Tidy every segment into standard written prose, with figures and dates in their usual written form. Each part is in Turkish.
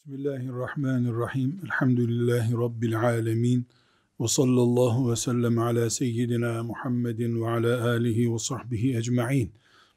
Bismillahirrahmanirrahim. Elhamdülillahi Rabbil alemin. Ve sallallahu ve sellem ala seyyidina Muhammedin ve ala alihi ve sahbihi ecma'in.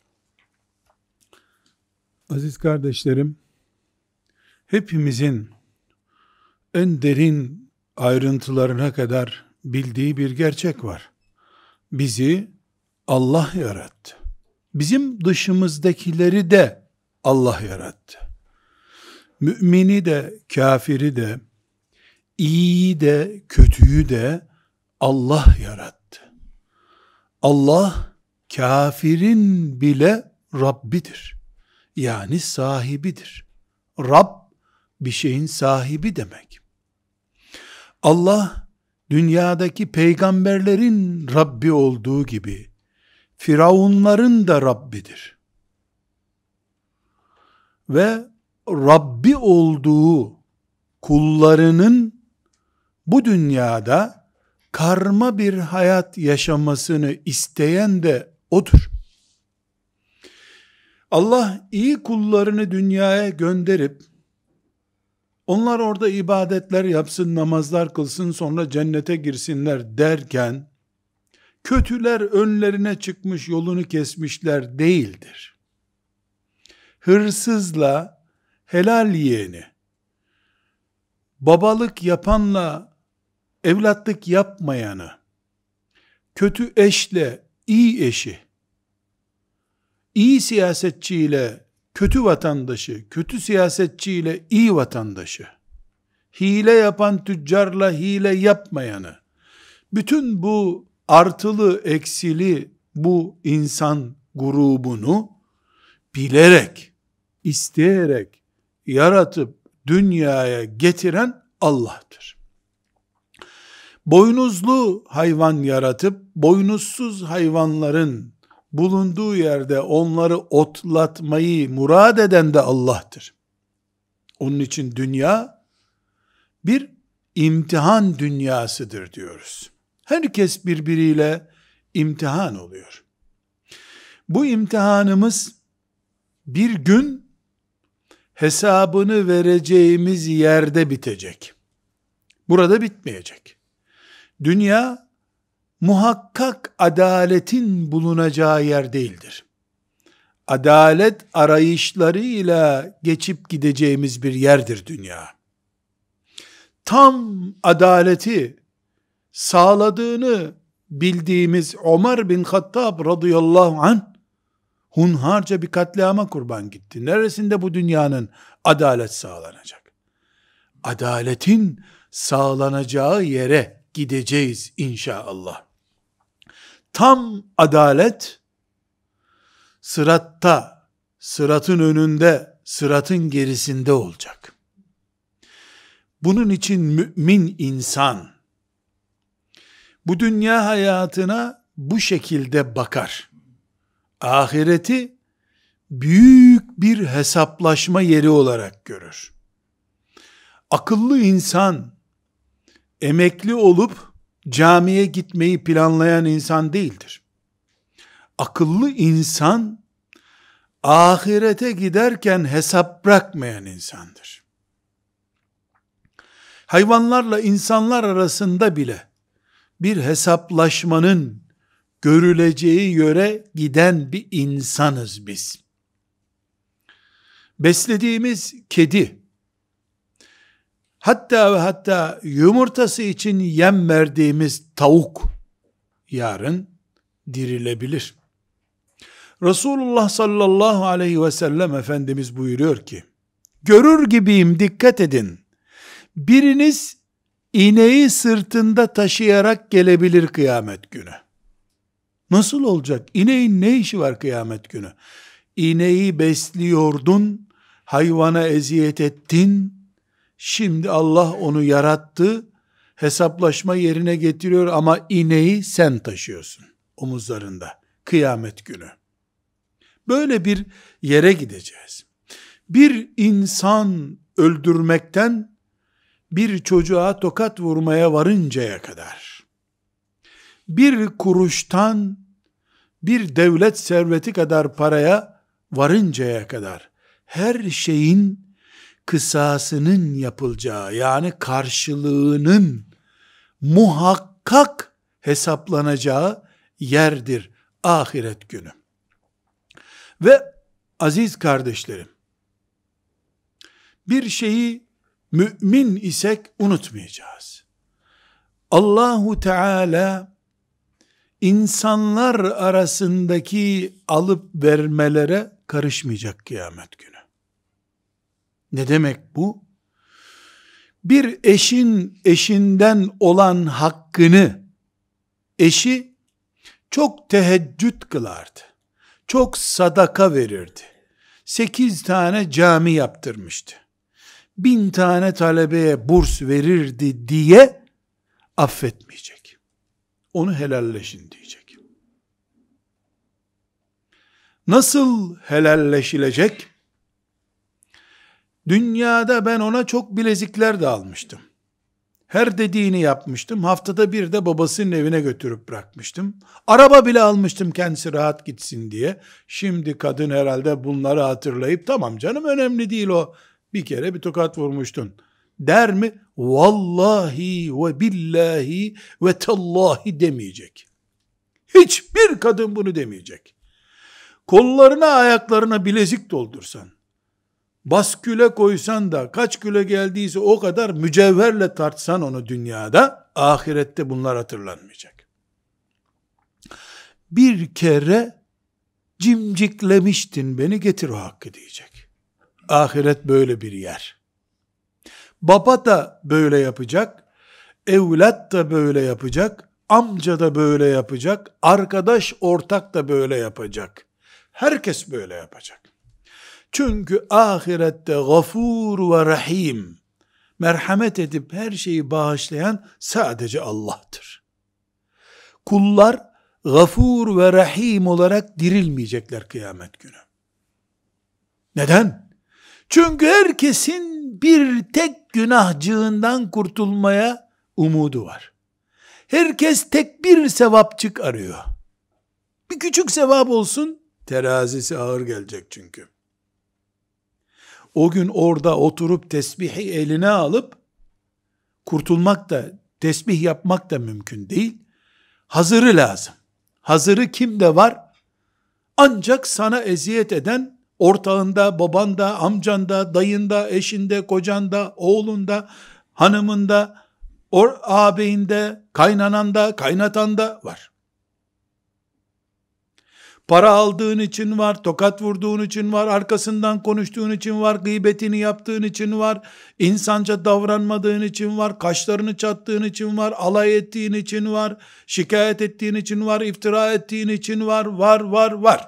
Aziz kardeşlerim, hepimizin en derin ayrıntılarına kadar bildiği bir gerçek var. Bizi Allah yarattı. Bizim dışımızdakileri de Allah yarattı. Mümini de, kafiri de, iyiyi de, kötüyü de Allah yarattı. Allah, kafirin bile Rabbidir. Yani sahibidir. Rab, bir şeyin sahibi demek. Allah, dünyadaki peygamberlerin Rabbi olduğu gibi, Firavunların da Rabbidir. Ve Rabbi olduğu kullarının bu dünyada karma bir hayat yaşamasını isteyen de O'dur. Allah iyi kullarını dünyaya gönderip onlar orada ibadetler yapsın, namazlar kılsın, sonra cennete girsinler derken kötüler önlerine çıkmış, yolunu kesmişler değildir. Hırsızla helal yiyeni, babalık yapanla evlatlık yapmayanı, kötü eşle iyi eşi, iyi siyasetçiyle kötü vatandaşı, kötü siyasetçiyle iyi vatandaşı, hile yapan tüccarla hile yapmayanı, bütün bu artılı eksili bu insan grubunu bilerek, isteyerek yaratıp dünyaya getiren Allah'tır. Boynuzlu hayvan yaratıp boynuzsuz hayvanların bulunduğu yerde onları otlatmayı murad eden de Allah'tır. Onun için dünya bir imtihan dünyasıdır diyoruz. Herkes birbiriyle imtihan oluyor. Bu imtihanımız bir gün hesabını vereceğimiz yerde bitecek. Burada bitmeyecek. Dünya muhakkak adaletin bulunacağı yer değildir. Adalet arayışlarıyla geçip gideceğimiz bir yerdir dünya. Tam adaleti sağladığını bildiğimiz Ömer bin Hattab radıyallahu anh hunharca bir katliama kurban gitti. Neresinde bu dünyanın adalet sağlanacak? Adaletin sağlanacağı yere gideceğiz inşallah. Tam adalet sıratta, sıratın önünde, sıratın gerisinde olacak. Bunun için mümin insan bu dünya hayatına bu şekilde bakar. Ahireti büyük bir hesaplaşma yeri olarak görür. Akıllı insan, emekli olup camiye gitmeyi planlayan insan değildir. Akıllı insan, ahirete giderken hesap bırakmayan insandır. Hayvanlarla insanlar arasında bile bir hesaplaşmanın görüleceği yöre giden bir insanız biz. Beslediğimiz kedi, hatta ve hatta yumurtası için yem verdiğimiz tavuk, yarın dirilebilir. Resulullah sallallahu aleyhi ve sellem Efendimiz buyuruyor ki, görür gibiyim, dikkat edin. Biriniz ineği sırtında taşıyarak gelebilir kıyamet günü. Nasıl olacak? İneğin ne işi var kıyamet günü? İneği besliyordun, hayvana eziyet ettin, şimdi Allah onu yarattı, hesaplaşma yerine getiriyor ama ineği sen taşıyorsun omuzlarında kıyamet günü. Böyle bir yere gideceğiz. Bir insan öldürmekten bir çocuğa tokat vurmaya varıncaya kadar, bir kuruştan bir devlet serveti kadar paraya varıncaya kadar her şeyin kısasının yapılacağı, yani karşılığının muhakkak hesaplanacağı yerdir ahiret günü. Ve aziz kardeşlerim, bir şeyi mümin isek unutmayacağız. Allahu Teala insanlar arasındaki alıp vermelere karışmayacak kıyamet günü. Ne demek bu? Bir eşin eşinden olan hakkını eşi çok teheccüd kılardı. Çok sadaka verirdi. 8 tane cami yaptırmıştı. 1000 tane talebeye burs verirdi diye affetmeyecek. Onu helalleşin diyecek. Nasıl helalleşilecek? Dünyada ben ona çok bilezikler de almıştım. Her dediğini yapmıştım. Haftada bir de babasının evine götürüp bırakmıştım. Araba bile almıştım kendisi rahat gitsin diye. Şimdi kadın herhalde bunları hatırlayıp tamam canım önemli değil o. Bir kere bir tokat vurmuştun der mi? Vallahi ve billahi ve tallahi demeyecek. Hiçbir kadın bunu demeyecek. Kollarına ayaklarına bilezik doldursan, basküle koysan da kaç kilo geldiyse o kadar mücevherle tartsan onu dünyada, ahirette bunlar hatırlanmayacak. Bir kere cimciklemiştin beni, getir o hakkı diyecek. Ahiret böyle bir yer. Baba da böyle yapacak, evlat da böyle yapacak, amca da böyle yapacak, arkadaş ortak da böyle yapacak. Herkes böyle yapacak. Çünkü ahirette gafur ve rahim, merhamet edip her şeyi bağışlayan sadece Allah'tır. Kullar gafur ve rahim olarak dirilmeyecekler kıyamet günü. Neden? Çünkü herkesin bir tek günahcığından kurtulmaya umudu var. Herkes tek bir sevapçık arıyor. Bir küçük sevap olsun, terazisi ağır gelecek çünkü. O gün orada oturup tesbihi eline alıp kurtulmak da, tesbih yapmak da mümkün değil. Hazırı lazım. Hazırı kimde var? Ancak sana eziyet eden ortağında, babanda, amcanda, dayında, eşinde, kocanda, oğlunda, hanımında, ağabeyinde, kaynananda, kaynatanda var. Para aldığın için var, tokat vurduğun için var, arkasından konuştuğun için var, gıybetini yaptığın için var, insanca davranmadığın için var, kaşlarını çattığın için var, alay ettiğin için var, şikayet ettiğin için var, iftira ettiğin için var, var.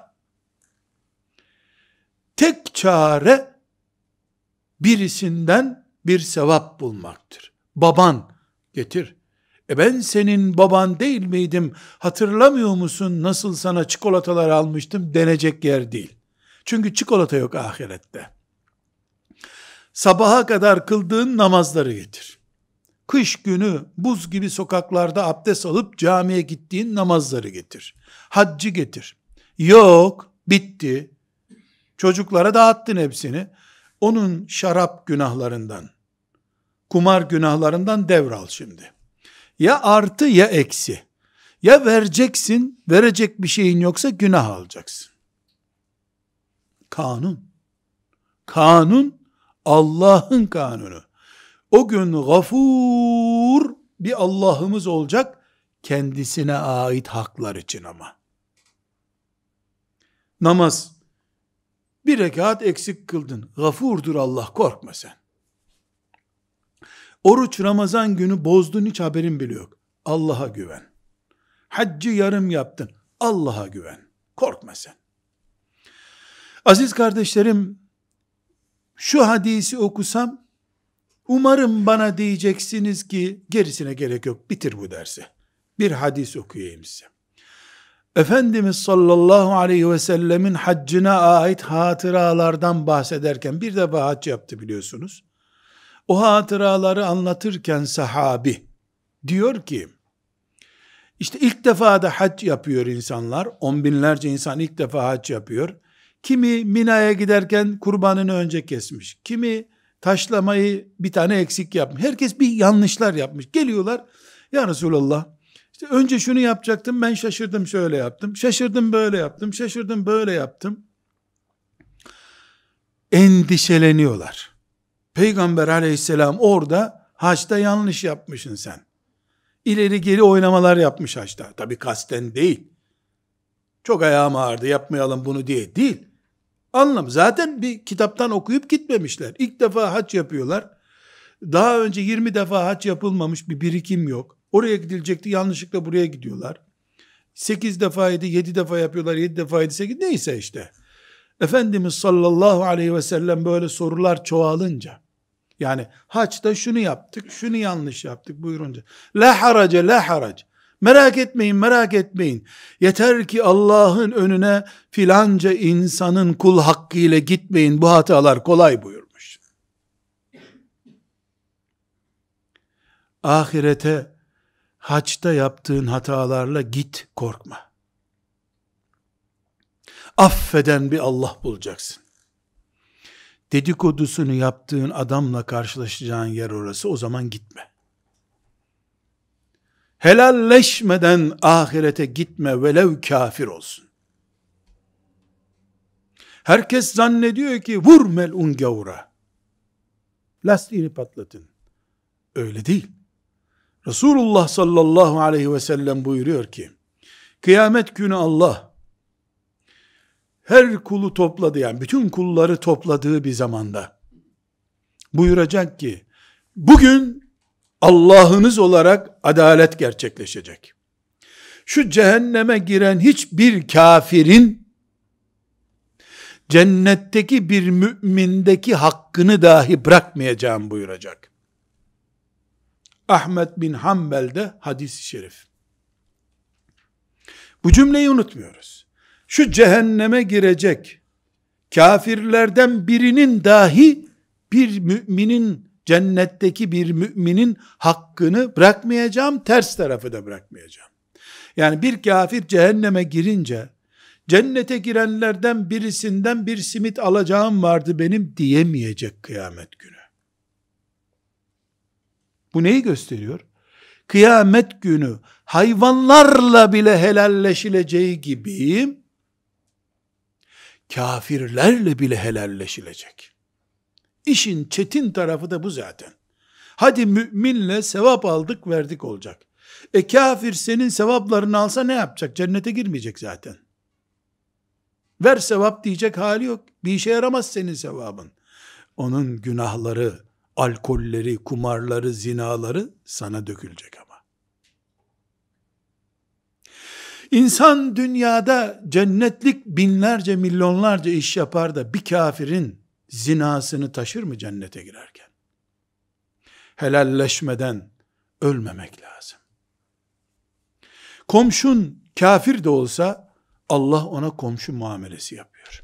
Tek çare birisinden bir sevap bulmaktır. Baban getir. Ben senin baban değil miydim? Hatırlamıyor musun nasıl sana çikolatalar almıştım denecek yer değil. Çünkü çikolata yok ahirette. Sabaha kadar kıldığın namazları getir. Kış günü buz gibi sokaklarda abdest alıp camiye gittiğin namazları getir. Haccı getir. Yok, bitti. Çocuklara dağıttın hepsini. Onun şarap günahlarından, kumar günahlarından devral şimdi. Ya artı ya eksi. Ya vereceksin, verecek bir şeyin yoksa günah alacaksın. Kanun. Kanun Allah'ın kanunu. O gün gafur bir Allah'ımız olacak, kendisine ait haklar için ama. Namaz, bir rekat eksik kıldın. Gafurdur Allah, korkma sen. Oruç Ramazan günü bozdun, hiç haberin bile yok. Allah'a güven. Haccı yarım yaptın. Allah'a güven. Korkma sen. Aziz kardeşlerim, şu hadisi okusam, umarım bana diyeceksiniz ki, gerisine gerek yok, bitir bu dersi. Bir hadis okuyayım size. Efendimiz sallallahu aleyhi ve sellemin haccına ait hatıralardan bahsederken, bir defa hac yaptı biliyorsunuz. O hatıraları anlatırken sahabi diyor ki, işte ilk defa da hac yapıyor insanlar, 10 binlerce insan ilk defa hac yapıyor. Kimi Mina'ya giderken kurbanını önce kesmiş, kimi taşlamayı bir tane eksik yapmış. Herkes bir yanlışlar yapmış. Geliyorlar, ya Resulallah, işte önce şunu yapacaktım, ben şaşırdım, şöyle yaptım. Şaşırdım, böyle yaptım. Şaşırdım, böyle yaptım. Endişeleniyorlar. Peygamber aleyhisselam orada, haçta yanlış yapmışsın sen. İleri geri oynamalar yapmış haçta. Tabi kasten değil. Çok ayağım ağrıdı, yapmayalım bunu diye değil. Anlam. Zaten bir kitaptan okuyup gitmemişler. İlk defa hac yapıyorlar. Daha önce 20 defa hac yapılmamış bir birikim yok. Oraya gidilecekti, yanlışlıkla buraya gidiyorlar. 8 defaydı, 7 defa yapıyorlar, 7 defaydı, 8, neyse işte. Efendimiz sallallahu aleyhi ve sellem böyle sorular çoğalınca, yani haçta şunu yaptık, şunu yanlış yaptık buyurunca, la harace, la harac, merak etmeyin, merak etmeyin, yeter ki Allah'ın önüne filanca insanın kul hakkı ile gitmeyin, bu hatalar kolay buyurmuş. Ahirete haçta yaptığın hatalarla git, korkma. Affeden bir Allah bulacaksın. Dedikodusunu yaptığın adamla karşılaşacağın yer orası, o zaman gitme. Helalleşmeden ahirete gitme, velev kafir olsun. Herkes zannediyor ki vur mel'un gavura, lastiğini patlatın. Öyle değil. Resulullah sallallahu aleyhi ve sellem buyuruyor ki, kıyamet günü Allah her kulu topladı, yani bütün kulları topladığı bir zamanda buyuracak ki, bugün Allah'ınız olarak adalet gerçekleşecek. Şu cehenneme giren hiçbir kafirin cennetteki bir mümindeki hakkını dahi bırakmayacağım buyuracak. Ahmed bin Hanbel'de hadis-i şerif. Bu cümleyi unutmuyoruz. Şu cehenneme girecek kafirlerden birinin dahi bir müminin, cennetteki bir müminin hakkını bırakmayacağım, ters tarafı da bırakmayacağım. Yani bir kafir cehenneme girince, cennete girenlerden birisinden bir simit alacağım vardı benim diyemeyecek kıyamet günü. Bu neyi gösteriyor? Kıyamet günü hayvanlarla bile helalleşileceği gibi, kafirlerle bile helalleşilecek. İşin çetin tarafı da bu zaten. Hadi müminle sevap aldık verdik olacak. Kafir senin sevaplarını alsa ne yapacak? Cennete girmeyecek zaten. Ver sevap diyecek hali yok. Bir işe yaramaz senin sevabın. Onun günahları, alkolleri, kumarları, zinaları sana dökülecek ama. İnsan dünyada cennetlik binlerce, milyonlarca iş yapar da bir kafirin zinasını taşır mı cennete girerken? Helalleşmeden ölmemek lazım. Komşun kafir de olsa Allah ona komşu muamelesi yapıyor.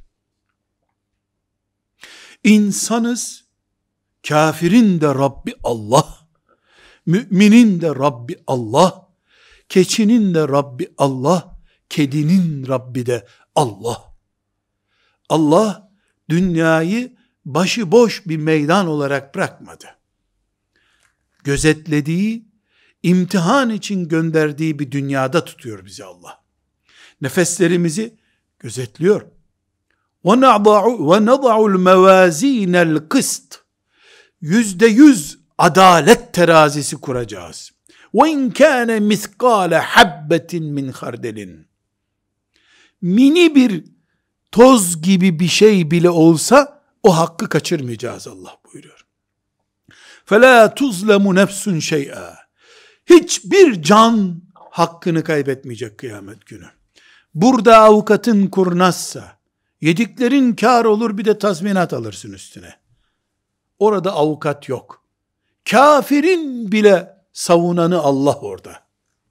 İnsanız, kafirin de Rabbi Allah, müminin de Rabbi Allah, keçinin de Rabbi Allah, kedinin Rabbi de Allah. Allah dünyayı başıboş bir meydan olarak bırakmadı. Gözetlediği, imtihan için gönderdiği bir dünyada tutuyor bizi Allah. Nefeslerimizi gözetliyor. وَنَضَعُ الْمَوَازِينَ الْقِسْطِ %100 adalet terazisi kuracağız. وَاِنْ كَانَ مِثْقَالَ حَبَّةٍ مِنْ خَرْدَلٍ mini bir toz gibi bir şey bile olsa o hakkı kaçırmayacağız Allah buyuruyor. فَلَا تُظْلَمُ نَفْسٌ شَيْئًا hiçbir can hakkını kaybetmeyecek kıyamet günü. Burada avukatın kurnazsa, yediklerin kar olur, bir de tazminat alırsın üstüne. Orada avukat yok. Kafirin bile savunanı Allah orada.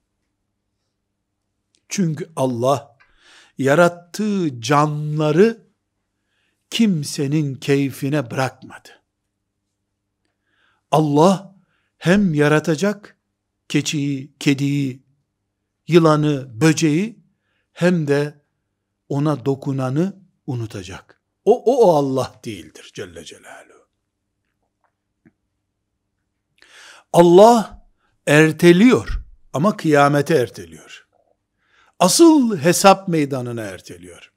Çünkü Allah yarattığı canları kimsenin keyfine bırakmadı. Allah hem yaratacak keçiyi, kediyi, yılanı, böceği, hem de ona dokunanı unutacak. O Allah değildir Celle Celaluhu. Allah erteliyor ama kıyamete erteliyor. Asıl hesap meydanına erteliyor.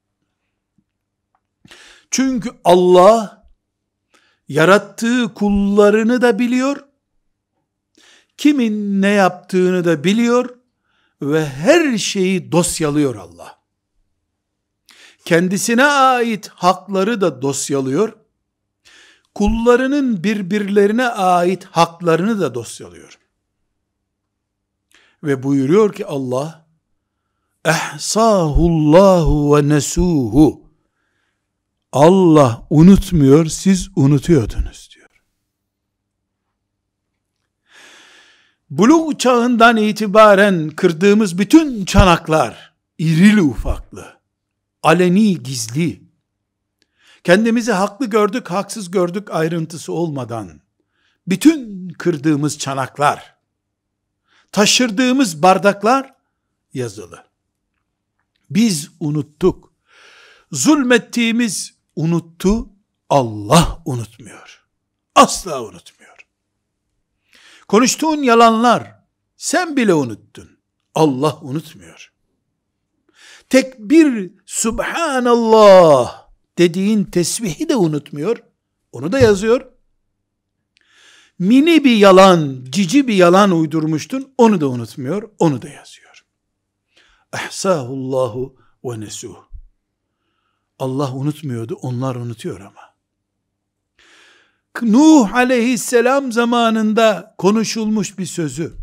Çünkü Allah yarattığı kullarını da biliyor, kimin ne yaptığını da biliyor ve her şeyi dosyalıyor Allah. Kendisine ait hakları da dosyalıyor, kullarının birbirlerine ait haklarını da dosyalıyor. Ve buyuruyor ki Allah, ehsahullahu ve nesuhu. Allah unutmuyor, siz unutuyordunuz diyor. Bulug çağından itibaren kırdığımız bütün çanaklar, irili ufaklı, aleni gizli, kendimizi haklı gördük, haksız gördük ayrıntısı olmadan, bütün kırdığımız çanaklar, taşırdığımız bardaklar yazılı. Biz unuttuk. Zulmettiğimiz unuttu, Allah unutmuyor. Asla unutmuyor. Konuştuğun yalanlar, sen bile unuttun. Allah unutmuyor. Tek bir Subhanallah dediğin tesbihi de unutmuyor. Onu da yazıyor. Mini bir yalan, cici bir yalan uydurmuştun. Onu da unutmuyor. Onu da yazıyor. Ehsahullahu ve nesuh. Allah unutmuyordu. Onlar unutuyor ama. Nuh aleyhisselam zamanında konuşulmuş bir sözü.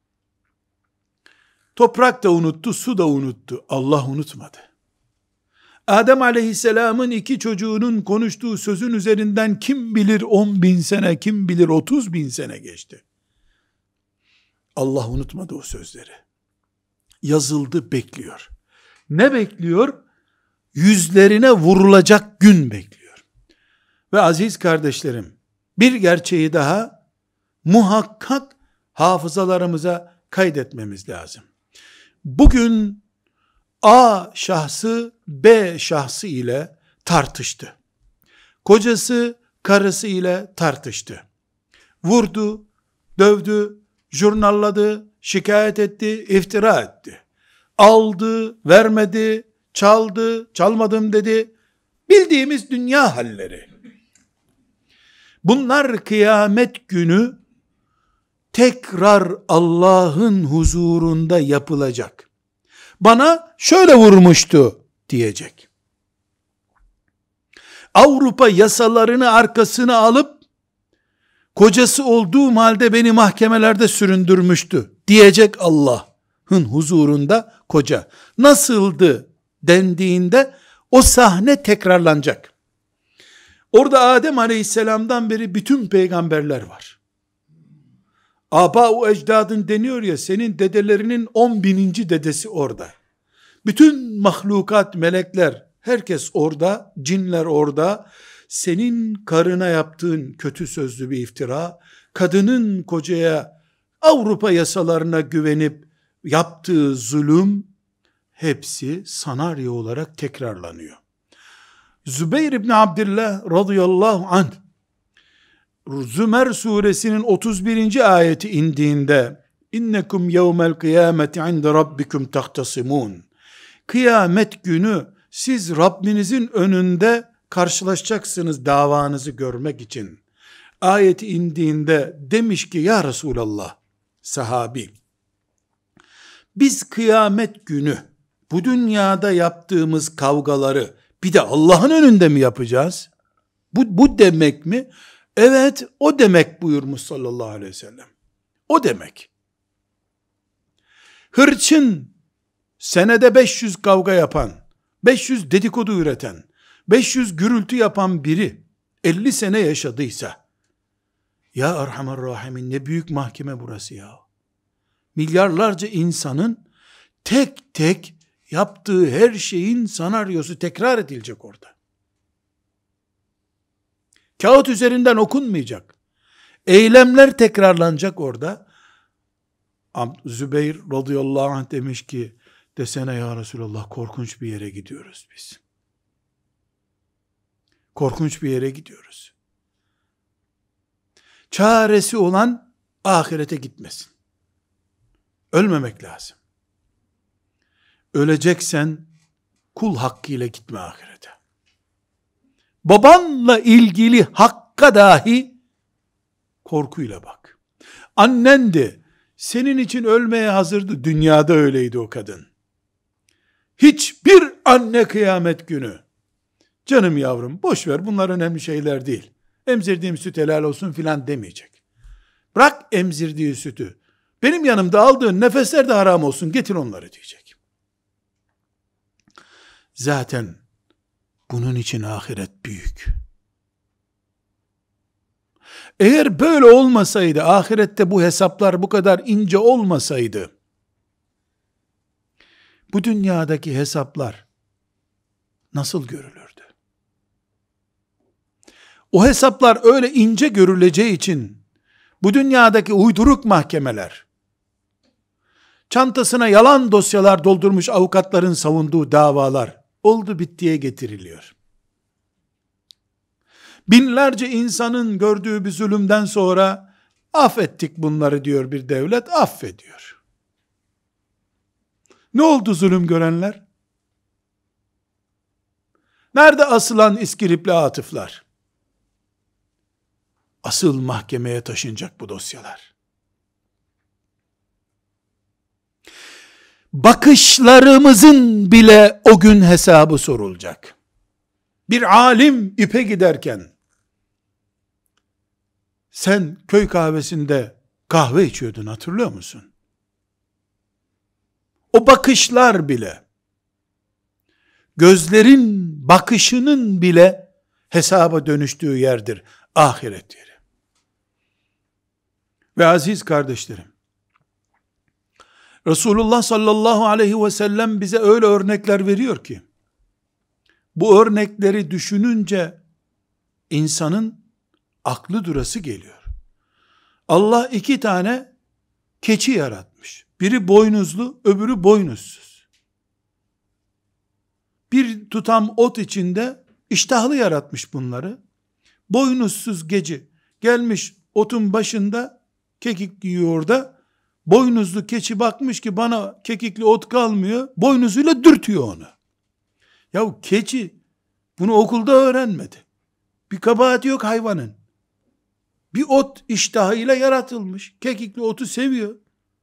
Toprak da unuttu, su da unuttu. Allah unutmadı. Adem aleyhisselamın 2 çocuğunun konuştuğu sözün üzerinden kim bilir 10.000 sene, kim bilir 30.000 sene geçti. Allah unutmadı o sözleri. Yazıldı, bekliyor. Ne bekliyor? Yüzlerine vurulacak gün bekliyor. Ve aziz kardeşlerim, bir gerçeği daha muhakkak hafızalarımıza kaydetmemiz lazım. Bugün A şahsı B şahsı ile tartıştı. Kocası karısı ile tartıştı. Vurdu, dövdü, jurnalladı, şikayet etti, iftira etti. Aldı, vermedi, çaldı, çalmadım dedi. Bildiğimiz dünya halleri. Bunlar kıyamet günü tekrar Allah'ın huzurunda yapılacak. Bana şöyle vurmuştu diyecek. Avrupa yasalarını arkasına alıp kocası olduğum halde beni mahkemelerde süründürmüştü diyecek Allah'ın huzurunda koca. Nasıldı dendiğinde o sahne tekrarlanacak. Orada Adem aleyhisselamdan beri bütün peygamberler var. Aba-u ecdadın deniyor ya, senin dedelerinin 10.000. dedesi orada. Bütün mahlukat, melekler, herkes orada, cinler orada. Senin karına yaptığın kötü sözlü bir iftira, kadının kocaya Avrupa yasalarına güvenip yaptığı zulüm, hepsi senaryo olarak tekrarlanıyor. Zübeyir İbni Abdillah radıyallahu anh, Zümer suresinin 31. ayeti indiğinde, innekum yevmel kıyameti inde rabbikum tahtasimun. Kıyamet günü siz Rabbinizin önünde karşılaşacaksınız davanızı görmek için. Ayeti indiğinde demiş ki, ya Resulallah, sahabi, biz kıyamet günü bu dünyada yaptığımız kavgaları bir de Allah'ın önünde mi yapacağız? Bu demek mi? Evet, o demek buyurmuş sallallahu aleyhi ve sellem. O demek. Hırçın, senede 500 kavga yapan, 500 dedikodu üreten, 500 gürültü yapan biri 50 sene yaşadıysa, ya Erhamer Rahimin, ne büyük mahkeme burası ya. Milyarlarca insanın tek tek yaptığı her şeyin senaryosu tekrar edilecek orada. Kağıt üzerinden okunmayacak. Eylemler tekrarlanacak orada. Zübeyir radıyallahu anh demiş ki, desene ya Resulallah, korkunç bir yere gidiyoruz biz. Korkunç bir yere gidiyoruz. Çaresi olan ahirete gitmesin. Ölmemek lazım. Öleceksen kul hakkıyla gitme ahirete. Babanla ilgili hakka dahi korkuyla bak. Annen de senin için ölmeye hazırdı. Dünyada öyleydi o kadın. Hiçbir anne kıyamet günü, canım yavrum boş ver, bunlar önemli şeyler değil, emzirdiğim süt helal olsun filan demeyecek. Bırak emzirdiği sütü, benim yanımda aldığın nefesler de haram olsun, getir onları diyecek. Zaten bunun için ahiret büyük. Eğer böyle olmasaydı, ahirette bu hesaplar bu kadar ince olmasaydı, bu dünyadaki hesaplar nasıl görülürdü? O hesaplar öyle ince görüleceği için, bu dünyadaki uyduruk mahkemeler, çantasına yalan dosyalar doldurmuş avukatların savunduğu davalar, oldu bittiye getiriliyor. Binlerce insanın gördüğü bir zulümden sonra, affettik bunları diyor bir devlet, affediyor. Ne oldu zulüm görenler? Nerede asılan iskilipli atıflar? Asıl mahkemeye taşınacak bu dosyalar. Bakışlarımızın bile o gün hesabı sorulacak. Bir alim ipe giderken, sen köy kahvesinde kahve içiyordun, hatırlıyor musun? O bakışlar bile, gözlerin bakışının bile hesaba dönüştüğü yerdir ahiret yeri. Ve aziz kardeşlerim, Resulullah sallallahu aleyhi ve sellem bize öyle örnekler veriyor ki, bu örnekleri düşününce insanın aklı durası geliyor. Allah iki tane keçi yaratmış. Biri boynuzlu, öbürü boynuzsuz. Bir tutam ot içinde iştahlı yaratmış bunları. Boynuzsuz gece gelmiş otun başında kekik yiyor da, boynuzlu keçi bakmış ki bana kekikli ot kalmıyor, boynuzuyla dürtüyor onu. Yahu keçi bunu okulda öğrenmedi. Bir kabahati yok hayvanın. Bir ot iştahıyla yaratılmış. Kekikli otu seviyor.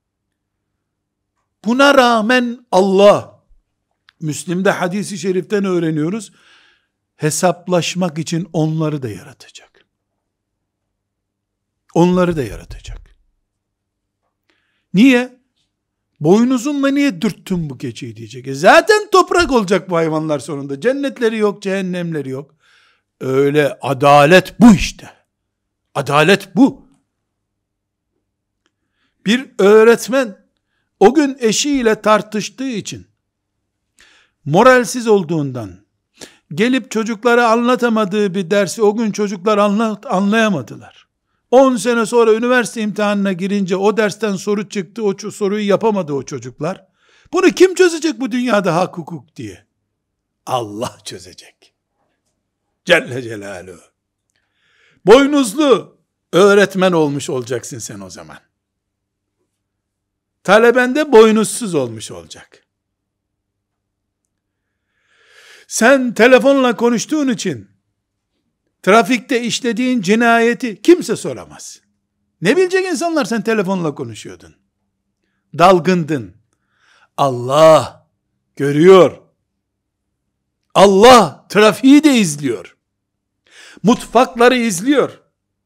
Buna rağmen Allah, Müslim'de hadisi şeriften öğreniyoruz, hesaplaşmak için onları da yaratacak. Onları da yaratacak. Niye? Boynuzunla niye dürttün bu keçiyi diyecek. Zaten toprak olacak bu hayvanlar sonunda. Cennetleri yok, cehennemleri yok. Öyle adalet bu işte. Adalet bu. Bir öğretmen o gün eşiyle tartıştığı için, moralsiz olduğundan, gelip çocuklara anlatamadığı bir dersi o gün çocuklar anlayamadılar. 10 sene sonra üniversite imtihanına girince o dersten soru çıktı, o soruyu yapamadı o çocuklar. Bunu kim çözecek bu dünyada hak hukuk diye? Allah çözecek. Celle Celaluhu. Boynuzlu öğretmen olmuş olacaksın sen o zaman. Taleben de boynuzsuz olmuş olacak. Sen telefonla konuştuğun için trafikte işlediğin cinayeti kimse soramaz. Ne bilecek insanlar sen telefonla konuşuyordun? Dalgındın. Allah görüyor. Allah trafiği de izliyor. Mutfakları izliyor.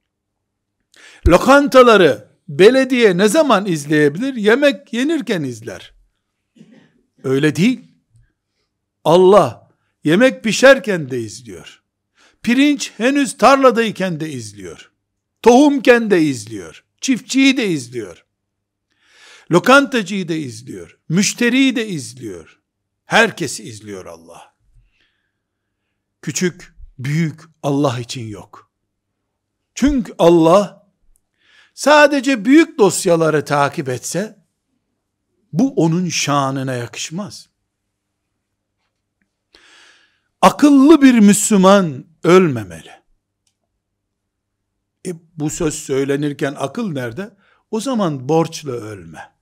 Lokantaları belediye ne zaman izleyebilir? Yemek yenirken izler. Öyle değil. Allah yemek pişerken de izliyor. Pirinç henüz tarladayken de izliyor. Tohumken de izliyor. Çiftçiyi de izliyor. Lokantacıyı da izliyor. Müşteriyi de izliyor. Herkesi izliyor Allah. Küçük, büyük Allah için yok. Çünkü Allah sadece büyük dosyaları takip etse, bu onun şanına yakışmaz. Akıllı bir Müslüman ölmemeli. Bu söz söylenirken akıl nerede? O zaman borçla ölme.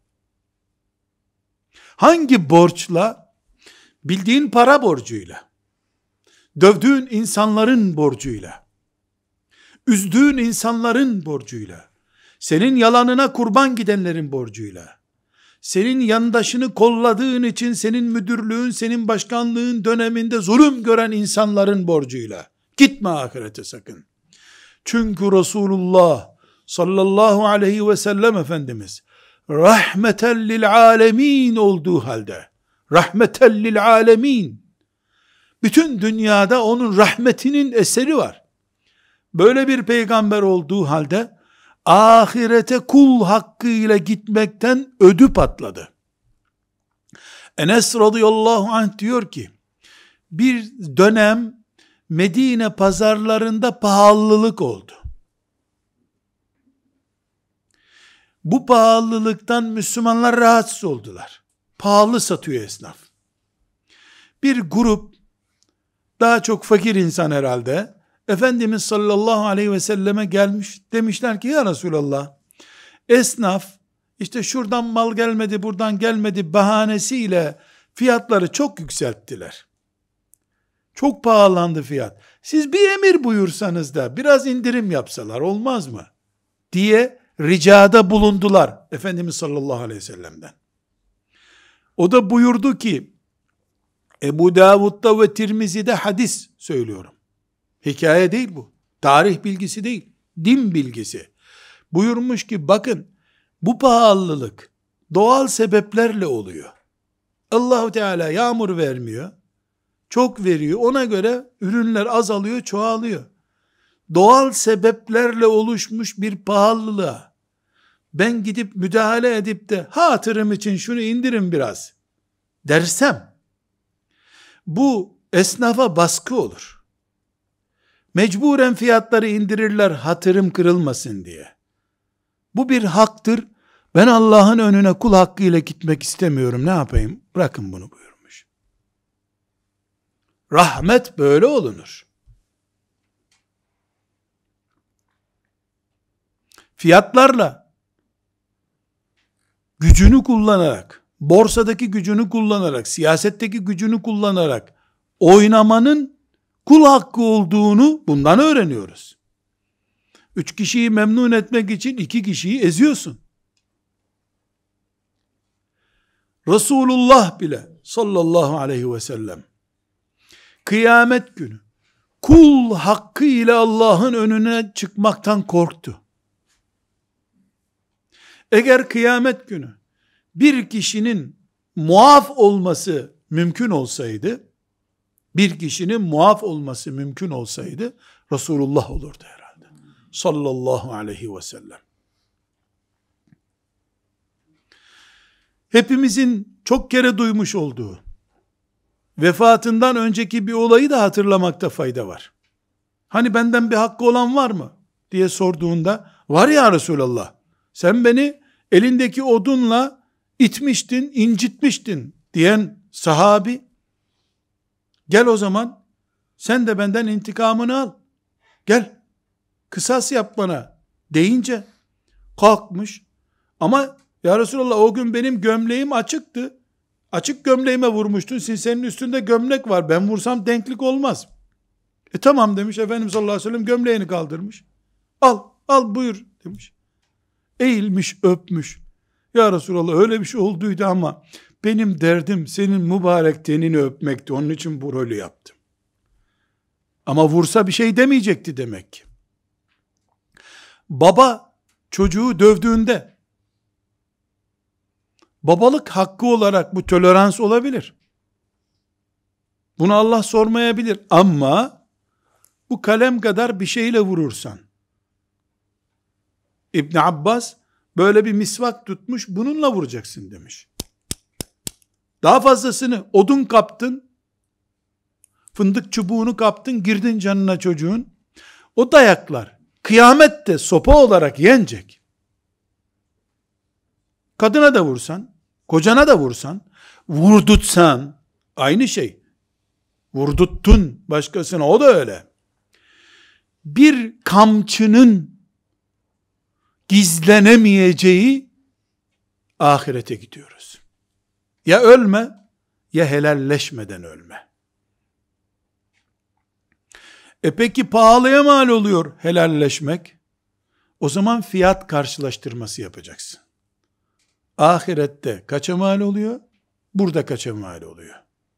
Hangi borçla? Bildiğin para borcuyla, dövdüğün insanların borcuyla, üzdüğün insanların borcuyla, senin yalanına kurban gidenlerin borcuyla, senin yandaşını kolladığın için senin müdürlüğün, senin başkanlığın döneminde zulüm gören insanların borcuyla. Gitme ahirete sakın. Çünkü Resulullah sallallahu aleyhi ve sellem Efendimiz rahmeten lil alemin olduğu halde, rahmeten lil alemin, bütün dünyada onun rahmetinin eseri var. Böyle bir peygamber olduğu halde ahirete kul hakkıyla gitmekten ödü patladı. Enes radıyallahu anh diyor ki, bir dönem Medine pazarlarında pahalılık oldu. Bu pahalılıktan Müslümanlar rahatsız oldular. Pahalı satıyor esnaf. Bir grup, daha çok fakir insan herhalde, Efendimiz sallallahu aleyhi ve selleme gelmiş, demişler ki ya Resulallah, esnaf işte şuradan mal gelmedi, buradan gelmedi bahanesiyle fiyatları çok yükselttiler. Çok pahalandı fiyat. Siz bir emir buyursanız da biraz indirim yapsalar olmaz mı? Diye ricada bulundular Efendimiz sallallahu aleyhi ve sellem'den. O da buyurdu ki, Ebu Davud'da ve Tirmizi'de hadis söylüyorum. Hikaye değil bu. Tarih bilgisi değil. Din bilgisi. Buyurmuş ki bakın, bu pahalılık doğal sebeplerle oluyor. Allah-u Teala yağmur vermiyor. Çok veriyor. Ona göre ürünler azalıyor, çoğalıyor. Doğal sebeplerle oluşmuş bir pahalılığa ben gidip müdahale edip de hatırım için şunu indirin biraz dersem, bu esnafa baskı olur. Mecburen fiyatları indirirler hatırım kırılmasın diye. Bu bir haktır. Ben Allah'ın önüne kul hakkıyla gitmek istemiyorum. Ne yapayım? Bırakın bunu buyurmuş. Rahmet böyle olunur. Fiyatlarla gücünü kullanarak, borsadaki gücünü kullanarak, siyasetteki gücünü kullanarak oynamanın kul hakkı olduğunu bundan öğreniyoruz. 3 kişiyi memnun etmek için 2 kişiyi eziyorsun. Resulullah bile sallallahu aleyhi ve sellem kıyamet günü kul hakkı ile Allah'ın önüne çıkmaktan korktu. Eğer kıyamet günü bir kişinin muaf olması mümkün olsaydı, Resulullah olurdu herhalde. Sallallahu aleyhi ve sellem. Hepimizin çok kere duymuş olduğu, vefatından önceki bir olayı da hatırlamakta fayda var. Hani benden bir hakkı olan var mı? Diye sorduğunda, var ya Resulallah, sen beni elindeki odunla itmiştin, incitmiştin diyen sahabi, gel o zaman sen de benden intikamını al. Gel kısas yap bana deyince kalkmış. Ama ya Resulallah o gün benim gömleğim açıktı. Açık gömleğime vurmuştun. Senin üstünde gömlek var. Ben vursam denklik olmaz. Tamam demiş. Efendimiz sallallahu aleyhi ve sellem gömleğini kaldırmış. Al buyur demiş. Eğilmiş öpmüş. Ya Resulallah öyle bir şey olduydu ama benim derdim senin mübarek tenini öpmekti. Onun için bu rolü yaptım. Ama vursa bir şey demeyecekti demek ki. Baba çocuğu dövdüğünde babalık hakkı olarak bu tolerans olabilir. Bunu Allah sormayabilir. Ama bu kalem kadar bir şeyle vurursan, İbn Abbas böyle bir misvak tutmuş, bununla vuracaksın demiş. Daha fazlasını odun kaptın, fındık çubuğunu kaptın, girdin canına çocuğun. O dayaklar kıyamette sopa olarak yenecek. Kadına da vursan, kocana da vursan, vurdutsan, aynı şey. Vurduttun başkasına, o da öyle. Bir kamçının gizlenemeyeceği ahirete gidiyoruz. Ya ölme, ya helalleşmeden ölme. Peki pahalıya mal oluyor helalleşmek. O zaman fiyat karşılaştırması yapacaksın. Ahirette kaça mal oluyor? Burada kaça mal oluyor?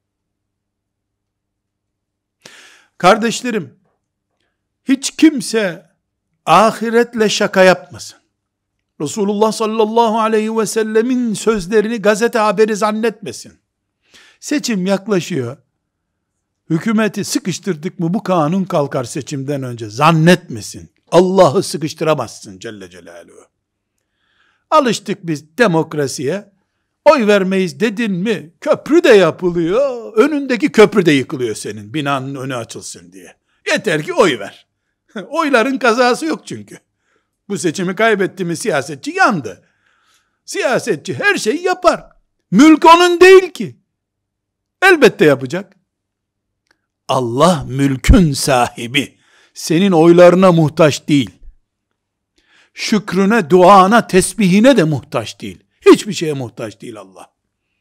Kardeşlerim, hiç kimse ahiretle şaka yapmasın. Resulullah sallallahu aleyhi ve sellemin sözlerini gazete haberi zannetmesin. Seçim yaklaşıyor. Hükümeti sıkıştırdık mı bu kanun kalkar seçimden önce. Zannetmesin. Allah'ı sıkıştıramazsın Celle Celaluhu. Alıştık biz demokrasiye. Oy vermeyiz dedin mi köprü de yapılıyor. Önündeki köprü de yıkılıyor senin. Binanın önü açılsın diye. Yeter ki oy ver. Oyların kazası yok çünkü. Bu seçimi kaybetti mi siyasetçi yandı. Siyasetçi her şeyi yapar. Mülk onun değil ki. Elbette yapacak. Allah mülkün sahibi. Senin oylarına muhtaç değil. Şükrüne, duana, tesbihine de muhtaç değil. Hiçbir şeye muhtaç değil Allah.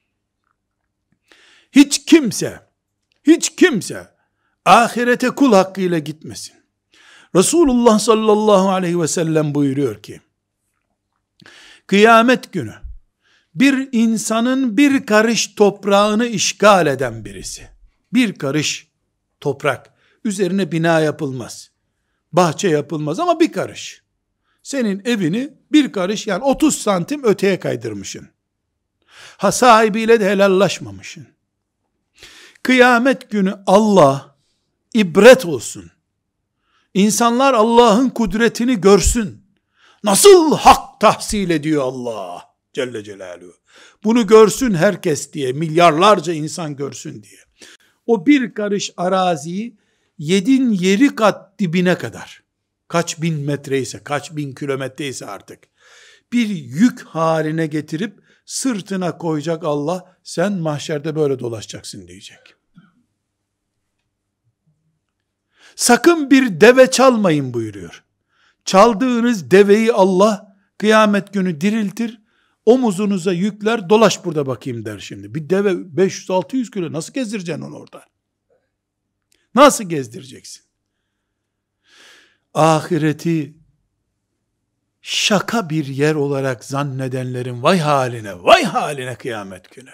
Hiç kimse ahirete kul hakkıyla gitmesin. Resulullah sallallahu aleyhi ve sellem buyuruyor ki, kıyamet günü bir insanın bir karış toprağını işgal eden birisi, bir karış toprak, üzerine bina yapılmaz, bahçe yapılmaz ama bir karış, senin evini bir karış yani 30 santim öteye kaydırmışsın, sahibiyle de helallaşmamışsın. Kıyamet günü Allah ibret olsun, İnsanlar Allah'ın kudretini görsün. Nasıl hak tahsil ediyor Allah Celle Celaluhu. Bunu görsün herkes diye, milyarlarca insan görsün diye. O bir karış araziyi 7 kat dibine kadar, kaç bin metreyse, kaç bin kilometreyse artık, bir yük haline getirip sırtına koyacak Allah, sen mahşerde böyle dolaşacaksın diyecek. Sakın bir deve çalmayın buyuruyor. Çaldığınız deveyi Allah kıyamet günü diriltir, omuzunuza yükler, dolaş burada bakayım der şimdi. Bir deve 500-600 kilo nasıl gezdireceksin onu orada? Nasıl gezdireceksin? Ahireti şaka bir yer olarak zannedenlerin vay haline kıyamet günü.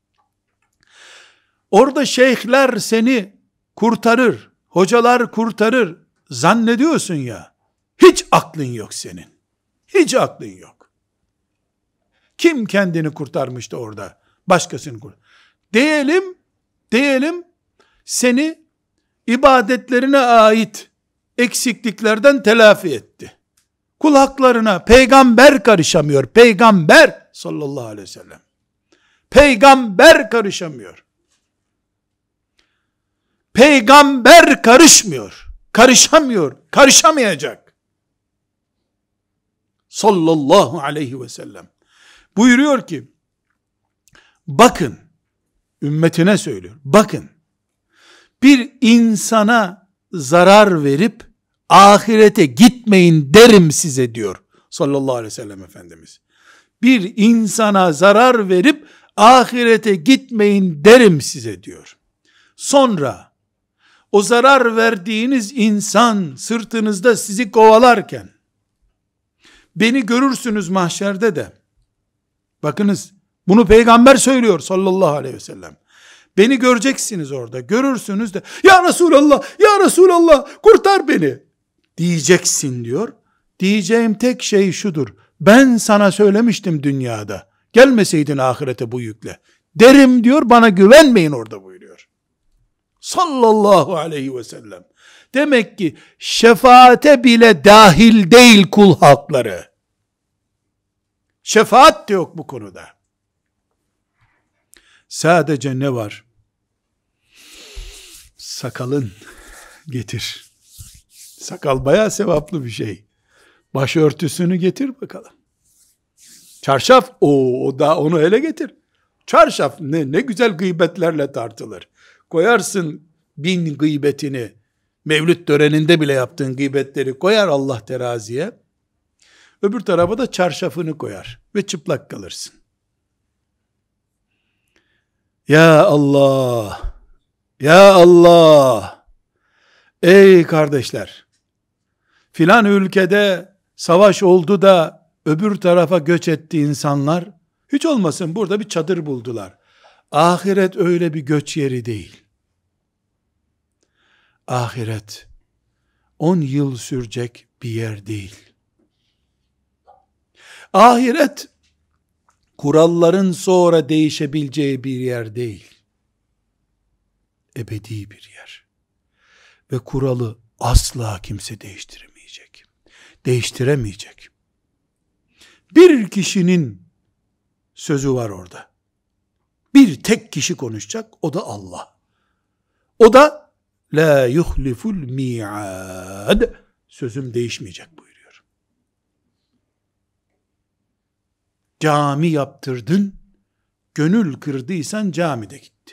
Orada şeyhler seni kurtarır, hocalar kurtarır zannediyorsun ya, hiç aklın yok senin. Hiç aklın yok. Kim kendini kurtarmıştı orada? Başkasını kurtar. Diyelim seni ibadetlerine ait eksikliklerden telafi etti. Kul haklarına peygamber karışamıyor. Peygamber sallallahu aleyhi ve sellem. Peygamber karışamıyor. Peygamber karışmıyor. Karışamıyor. Karışamayacak. Sallallahu aleyhi ve sellem. Buyuruyor ki, bakın, ümmetine söylüyor, bakın, bir insana zarar verip ahirete gitmeyin derim size diyor sallallahu aleyhi ve sellem Efendimiz. Bir insana zarar verip ahirete gitmeyin derim size diyor. Sonra o zarar verdiğiniz insan sırtınızda sizi kovalarken beni görürsünüz mahşerde de. Bakınız, bunu peygamber söylüyor sallallahu aleyhi ve sellem. Beni göreceksiniz orada, görürsünüz de ya Resulallah, ya Resulallah kurtar beni diyeceksin diyor. Diyeceğim tek şey şudur: ben sana söylemiştim dünyada, gelmeseydin ahirete bu yükle derim diyor, bana güvenmeyin orada buyuruyor. Sallallahu aleyhi ve sellem. Demek ki şefaate bile dahil değil kul hakları. Şefaat de yok bu konuda. Sadece ne var? Sakalın getir. Sakal bayağı sevaplı bir şey. Başörtüsünü getir bakalım. Çarşaf, o da onu ele getir. Çarşaf ne güzel gıybetlerle tartılır. Koyarsın 1000 gıybetini, mevlüt töreninde bile yaptığın gıybetleri koyar Allah teraziye. Öbür tarafa da çarşafını koyar ve çıplak kalırsın. Ya Allah! Ya Allah! Ey kardeşler! Filan ülkede savaş oldu da öbür tarafa göç etti insanlar. Hiç olmasın burada bir çadır buldular. Ahiret öyle bir göç yeri değil. Ahiret 10 yıl sürecek bir yer değil. Ahiret kuralların sonra değişebileceği bir yer değil. Ebedi bir yer. Ve kuralı asla kimse değiştiremeyecek. Değiştiremeyecek. Bir kişinin sözü var orada. Bir tek kişi konuşacak, o da Allah. O da la yuhliful mi'ad. Sözüm değişmeyecek buyuruyor. Cami yaptırdın, gönül kırdıysan camide gitti.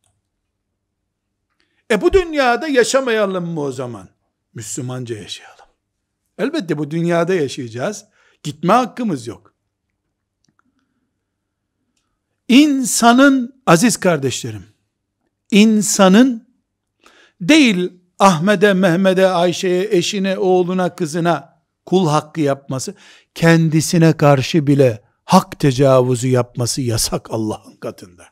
Bu dünyada yaşamayalım mı o zaman? Müslümanca yaşayalım. Elbette bu dünyada yaşayacağız. Gitme hakkımız yok. İnsanın, aziz kardeşlerim, insanın değil Ahmet'e, Mehmet'e, Ayşe'ye, eşine, oğluna, kızına kul hakkı yapması, kendisine karşı bile hak tecavüzü yapması yasak Allah'ın katında.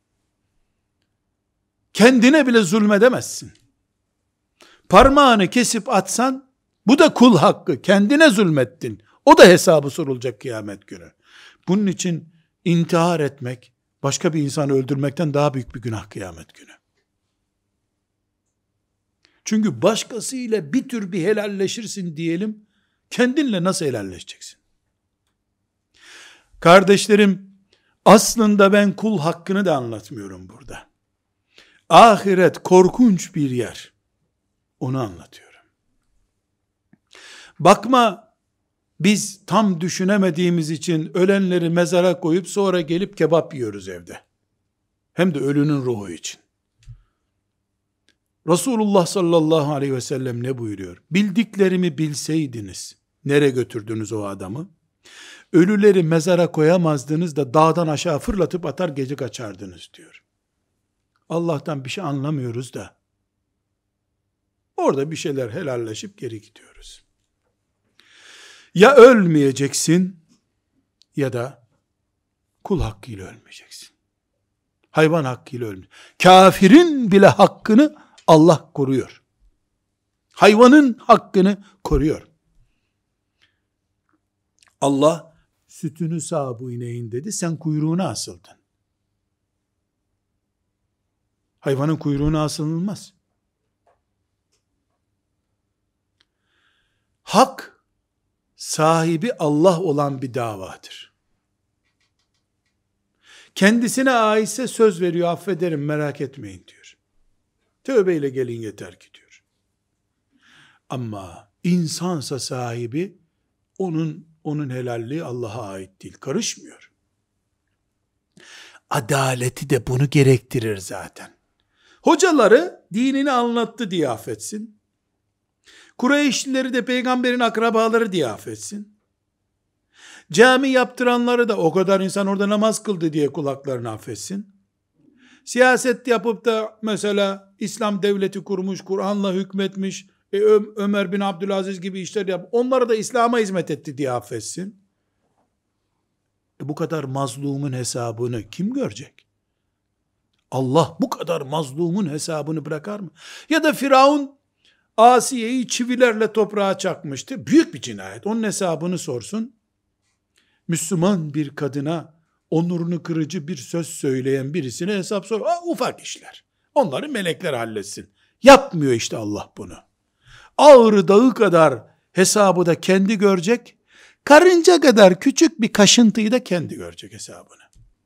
Kendine bile zulmedemezsin. Parmağını kesip atsan, bu da kul hakkı, kendine zulmettin. O da hesabı sorulacak kıyamet günü. Bunun için intihar etmek, başka bir insanı öldürmekten daha büyük bir günah kıyamet günü. Çünkü başkasıyla bir tür bir helalleşirsin diyelim, kendinle nasıl helalleşeceksin? Kardeşlerim, aslında ben kul hakkını da anlatmıyorum burada. Ahiret korkunç bir yer. Onu anlatıyorum. Bakma, biz tam düşünemediğimiz için ölenleri mezara koyup sonra gelip kebap yiyoruz evde. Hem de ölünün ruhu için. Resulullah sallallahu aleyhi ve sellem ne buyuruyor? Bildiklerimi bilseydiniz, nereye götürdünüz o adamı? Ölüleri mezara koyamazdınız da dağdan aşağı fırlatıp atar gece kaçardınız diyor. Allah'tan bir şey anlamıyoruz da, orada bir şeyler helalleşip geri gidiyoruz. Ya ölmeyeceksin, ya da kul hakkıyla ölmeyeceksin. Hayvan hakkıyla ölmeyeceksin. Kafirin bile hakkını Allah koruyor. Hayvanın hakkını koruyor. Allah, sütünü sağ bu ineğin dedi, sen kuyruğuna asıldın. Hayvanın kuyruğuna asılmaz. Hak, sahibi Allah olan bir davadır. Kendisine aitse söz veriyor, affederim, merak etmeyin diyor. Tövbeyle gelin yeter ki diyor. Ama insansa sahibi, onun helalliği Allah'a ait değil, karışmıyor. Adaleti de bunu gerektirir zaten. Hocaları dinini anlattı diye affetsin. Kureyşlileri de peygamberin akrabaları diye affetsin. Cami yaptıranları da o kadar insan orada namaz kıldı diye kulaklarını affetsin. Siyaset yapıp da mesela İslam devleti kurmuş, Kur'an'la hükmetmiş, Ömer bin Abdülaziz gibi işler yap. Onları da İslam'a hizmet etti diye affetsin. Bu kadar mazlumun hesabını kim görecek? Allah bu kadar mazlumun hesabını bırakar mı? Ya da Firavun Asiye'yi çivilerle toprağa çakmıştı. Büyük bir cinayet. Onun hesabını sorsun. Müslüman bir kadına onurunu kırıcı bir söz söyleyen birisine hesap sor. Ufak işler. Onları melekler halletsin. Yapmıyor işte Allah bunu. Ağrı dağı kadar hesabı da kendi görecek. Karınca kadar küçük bir kaşıntıyı da kendi görecek hesabını.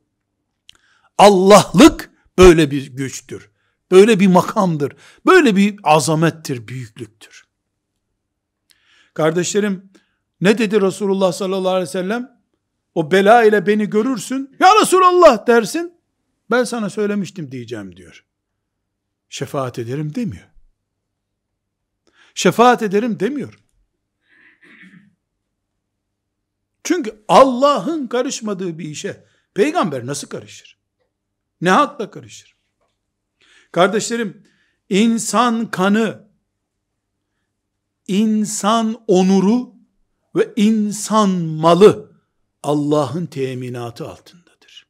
Allah'lık böyle bir güçtür. Böyle bir makamdır. Böyle bir azamettir, büyüklüktür. Kardeşlerim, ne dedi Resulullah sallallahu aleyhi ve sellem? O bela ile beni görürsün. Ya Resulullah dersin. Ben sana söylemiştim diyeceğim diyor. Şefaat ederim demiyor. Şefaat ederim demiyor. Çünkü Allah'ın karışmadığı bir işe peygamber nasıl karışır? Ne hakla karışır? Kardeşlerim, insan kanı, insan onuru ve insan malı Allah'ın teminatı altındadır.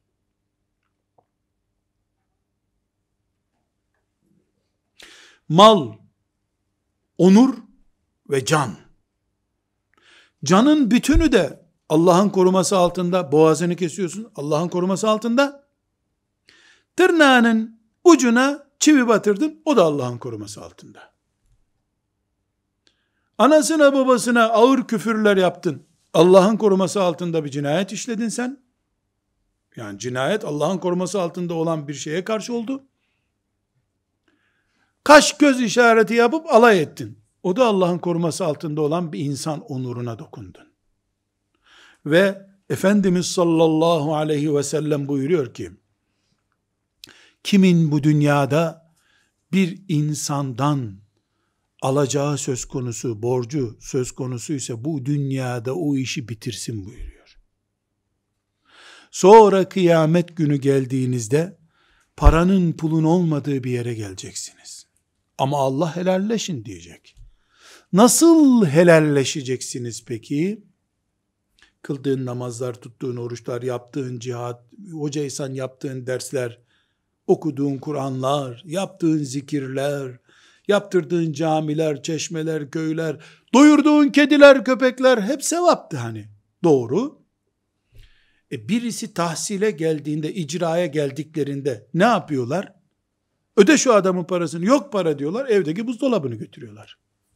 Mal, onur ve can. Canın bütünü de Allah'ın koruması altında. Boğazını kesiyorsun, Allah'ın koruması altında. Tırnağının ucuna çivi batırdın, o da Allah'ın koruması altında. Anasına babasına ağır küfürler yaptın, Allah'ın koruması altında bir cinayet işledin sen. Yani cinayet Allah'ın koruması altında olan bir şeye karşı oldu. Kaş göz işareti yapıp alay ettin, o da Allah'ın koruması altında olan bir insan onuruna dokundun. Ve Efendimiz sallallahu aleyhi ve sellem buyuruyor ki, kimin bu dünyada bir insandan alacağı söz konusu, borcu söz konusu ise bu dünyada o işi bitirsin buyuruyor. Sonra kıyamet günü geldiğinizde paranın pulun olmadığı bir yere geleceksiniz. Ama Allah helalleşin diyecek. Nasıl helalleşeceksiniz peki? Kıldığın namazlar, tuttuğun oruçlar, yaptığın cihat, hocaysan yaptığın dersler, okuduğun Kur'anlar, yaptığın zikirler, yaptırdığın camiler, çeşmeler, köyler, doyurduğun kediler, köpekler hep sevaptı hani. Doğru. Birisi tahsile geldiğinde, icraya geldiklerinde ne yapıyorlar? Öde şu adamın parasını. Yok para diyorlar, evdeki buzdolabını götürüyorlar.